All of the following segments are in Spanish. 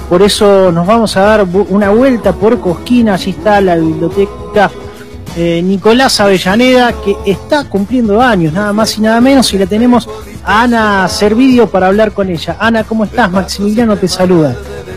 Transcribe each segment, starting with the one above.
por eso nos vamos a dar una vuelta por Cosquín. Allí está la biblioteca Nicolás Avellaneda, que está cumpliendo años, nada más y nada menos, y la tenemos a Ana Servidio para hablar con ella. Ana, ¿cómo estás? Maximiliano te saluda.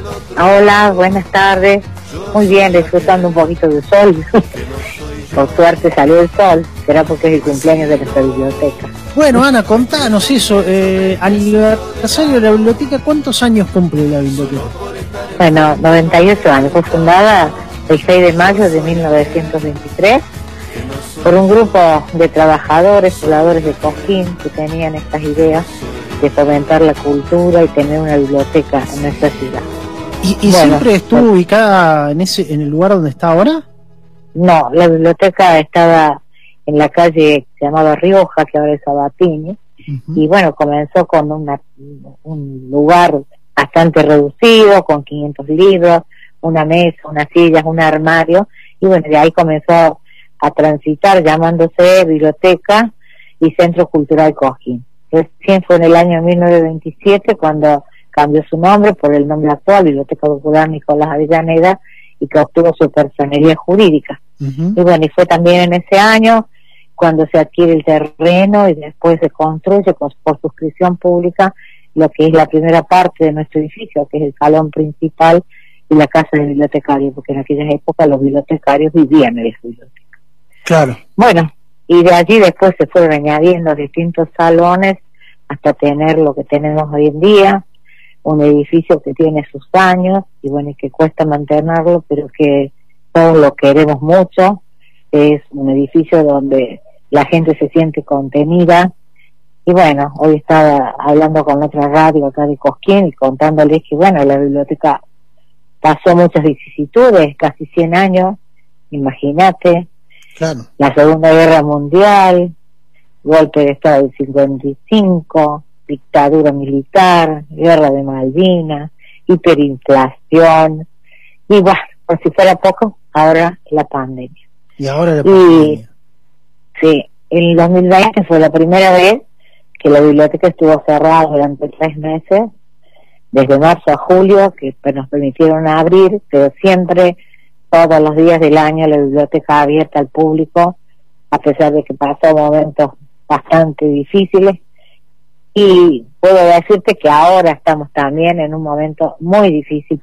Hola, buenas tardes. Muy bien, disfrutando un poquito del sol. Por suerte salió el sol, será porque es el cumpleaños de nuestra biblioteca. Bueno, Ana, contanos eso, aniversario de la biblioteca, ¿cuántos años cumple la biblioteca? Bueno, 98 años, fue fundada el 6 de mayo de 1923 por un grupo de trabajadores, pobladores de Cosquín, que tenían estas ideas de fomentar la cultura y tener una biblioteca en nuestra ciudad. ¿Y bueno, siempre estuvo ubicada en el lugar donde está ahora? No, la biblioteca estaba en la calle llamada Rioja, que ahora es Sabatini, y bueno, comenzó con un lugar bastante reducido, con 500 libros, una mesa, unas sillas, un armario, y bueno, de ahí comenzó a transitar llamándose Biblioteca y Centro Cultural Cosquín. Recién fue en el año 1927 cuando cambió su nombre por el nombre actual, Biblioteca Popular Nicolás Avellaneda, y que obtuvo su personería jurídica. Y bueno, y fue también en ese año cuando se adquiere el terreno y después se construye por suscripción pública lo que es la primera parte de nuestro edificio, que es el salón principal y la casa del bibliotecario, porque en aquellas épocas los bibliotecarios vivían en esa biblioteca. Claro. Bueno, y de allí después se fueron añadiendo distintos salones hasta tener lo que tenemos hoy en día, un edificio que tiene sus años y bueno, y que cuesta mantenerlo, pero que todos lo queremos mucho. Es un edificio donde la gente se siente contenida. Y bueno, hoy estaba hablando con otra radio acá de Cosquín y contándoles que bueno, la biblioteca pasó muchas vicisitudes, casi 100 años, imagínate. Claro. La Segunda Guerra Mundial, golpe de Estado del 55, dictadura militar, guerra de Malvinas, hiperinflación, y bueno, por si fuera poco, ahora la pandemia. Y ahora la pandemia. Sí, el 2020 fue la primera vez que la biblioteca estuvo cerrada durante 3 meses, desde marzo a julio, que nos permitieron abrir, pero siempre, todos los días del año, la biblioteca abierta al público, a pesar de que pasó momentos bastante difíciles. Y puedo decirte que ahora estamos también en un momento muy difícil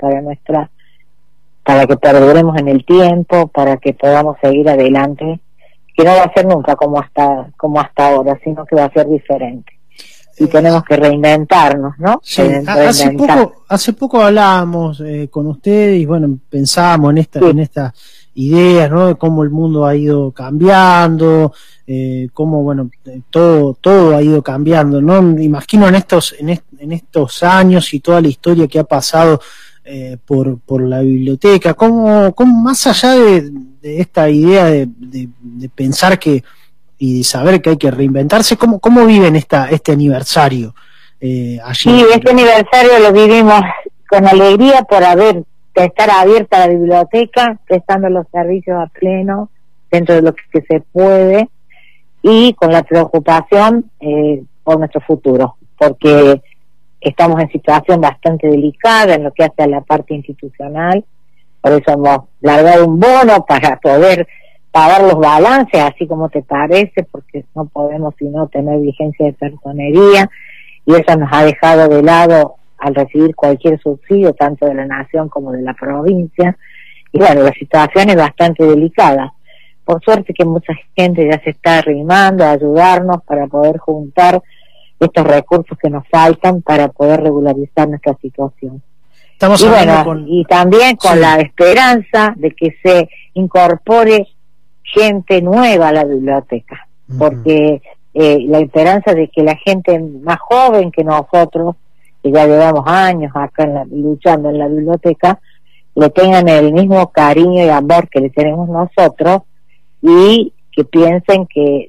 para que perduremos en el tiempo, para que podamos seguir adelante, que no va a ser nunca como hasta ahora, sino que va a ser diferente. Y tenemos que reinventarnos, ¿no? Sí, hace poco hablábamos con ustedes y bueno, pensábamos en estas ideas, ¿no? De cómo el mundo ha ido cambiando, cómo bueno, todo ha ido cambiando, ¿no? Me imagino en estos años y toda la historia que ha pasado por la biblioteca, cómo más allá de esta idea de pensar y de saber que hay que reinventarse, ¿cómo viven este aniversario allí? Sí, este aniversario lo vivimos con alegría por estar abierta la biblioteca, prestando los servicios a pleno, dentro de lo que se puede, y con la preocupación por nuestro futuro, porque estamos en situación bastante delicada en lo que hace a la parte institucional. Por eso hemos largado un bono para poder pagar los balances, así como te parece, porque no podemos sino tener vigencia de personería, y eso nos ha dejado de lado al recibir cualquier subsidio, tanto de la nación como de la provincia. Y bueno, la situación es bastante delicada. Por suerte que mucha gente ya se está arrimando a ayudarnos para poder juntar estos recursos que nos faltan para poder regularizar nuestra situación. Estamos y hablando bueno, y también con la esperanza de que se incorpore gente nueva a la biblioteca, porque la esperanza de que la gente más joven que nosotros, que ya llevamos años acá luchando en la biblioteca, le tengan el mismo cariño y amor que le tenemos nosotros, y que piensen que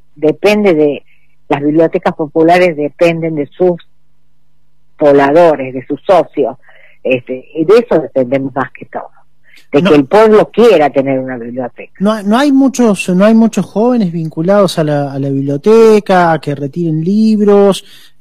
las bibliotecas populares dependen de sus pobladores, de sus socios, y de eso dependemos más que todo. de que el pueblo quiera tener una biblioteca. No hay muchos jóvenes vinculados a la biblioteca, a que retiren libros,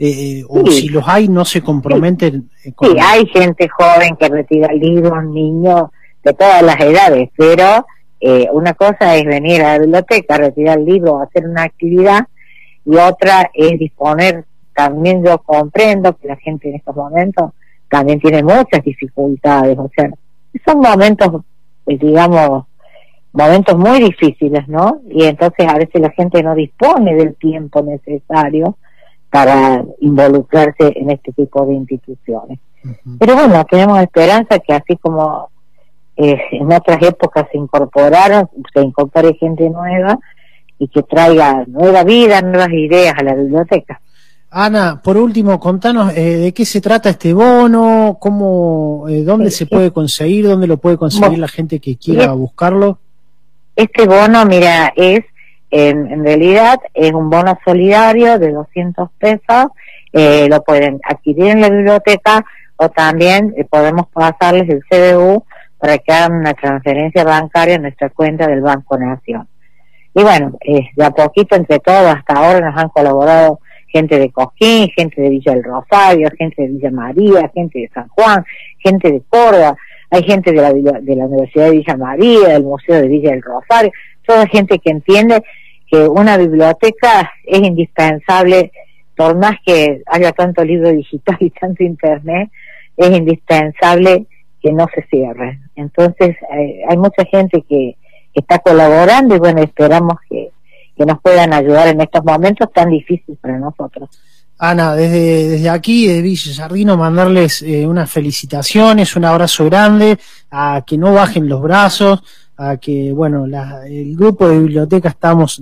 o si los hay no se comprometen. Sí, hay gente joven que retira libros, niños de todas las edades, pero una cosa es venir a la biblioteca, retirar libros, hacer una actividad, y otra es disponer. También yo comprendo que la gente en estos momentos también tiene muchas dificultades, o sea, son momentos, digamos, momentos muy difíciles, ¿no? Y entonces a veces la gente no dispone del tiempo necesario para involucrarse en este tipo de instituciones. Uh-huh. Pero bueno, tenemos esperanza que así como en otras épocas se incorpore gente nueva y que traiga nueva vida, nuevas ideas a la biblioteca. Ana, por último, contanos de qué se trata este bono, dónde se puede conseguir, dónde lo puede conseguir la gente que quiera buscarlo. Este bono, mira, en realidad es un bono solidario de 200 pesos, lo pueden adquirir en la biblioteca o también podemos pasarles el CBU para que hagan una transferencia bancaria en nuestra cuenta del Banco Nación. Y bueno, de a poquito entre todos hasta ahora nos han colaborado gente de Cosquín, gente de Villa del Rosario, gente de Villa María, gente de San Juan, gente de Córdoba, hay gente de la Universidad de Villa María, del Museo de Villa del Rosario, toda gente que entiende que una biblioteca es indispensable, por más que haya tanto libro digital y tanto internet, es indispensable que no se cierre. Entonces hay mucha gente que está colaborando y bueno, esperamos que nos puedan ayudar en estos momentos tan difíciles para nosotros. Ana, desde aquí, de Villa Giardino, mandarles unas felicitaciones, un abrazo grande, a que no bajen los brazos, a que, bueno, el grupo de biblioteca estamos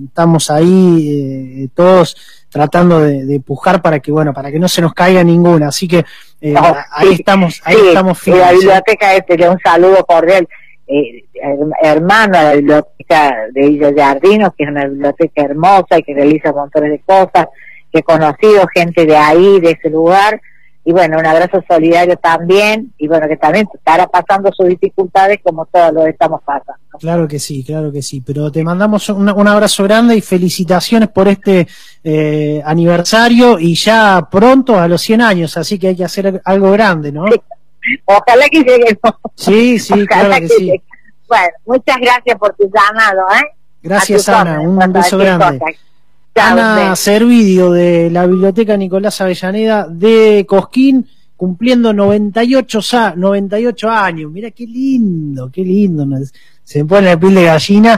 ahí todos tratando de pujar para que no se nos caiga ninguna, así que ahí estamos firmes. La biblioteca un saludo cordial. Hermano a la biblioteca de Villa Giardino, que es una biblioteca hermosa y que realiza montones de cosas, que he conocido gente de ahí, de ese lugar, y bueno, un abrazo solidario también, y bueno, que también estará pasando sus dificultades como todos lo estamos pasando. Claro que sí, pero te mandamos un abrazo grande y felicitaciones por este aniversario, y ya pronto a los 100 años, así que hay que hacer algo grande, ¿no? Sí. Ojalá que lleguemos. Sí, claro que sí. Llegue. Bueno, muchas gracias por tu llamado, Gracias, Ana, un beso grande. Ana Servidio, de la Biblioteca Nicolás Avellaneda de Cosquín, cumpliendo 98 años. Mira qué lindo, se me pone la piel de gallina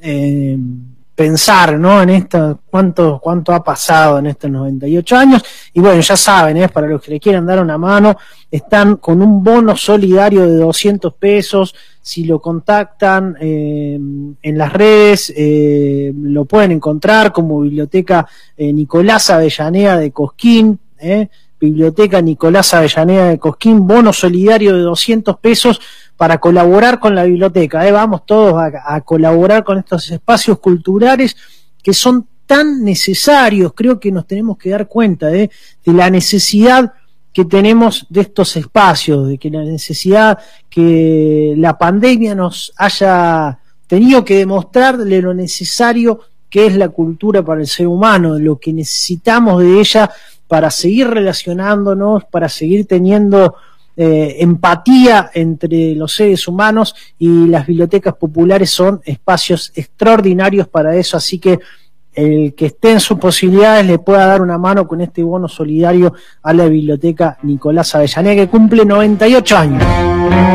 pensar, ¿no? En esto, cuánto ha pasado en estos 98 años. Y bueno, ya saben, para los que le quieran dar una mano, están con un bono solidario de 200 pesos. Si lo contactan en las redes, lo pueden encontrar como Biblioteca Nicolás Avellaneda de Cosquín, Biblioteca Nicolás Avellaneda de Cosquín, bono solidario de 200 pesos para colaborar con la biblioteca. Vamos todos a colaborar con estos espacios culturales que son tan necesarios. Creo que nos tenemos que dar cuenta de la necesidad que tenemos de estos espacios, de que la necesidad que la pandemia nos haya tenido que demostrar de lo necesario que es la cultura para el ser humano, de lo que necesitamos de ella para seguir relacionándonos, para seguir teniendo empatía entre los seres humanos, y las bibliotecas populares son espacios extraordinarios para eso, así que el que esté en sus posibilidades le pueda dar una mano con este bono solidario a la Biblioteca Nicolás Avellaneda, que cumple 98 años.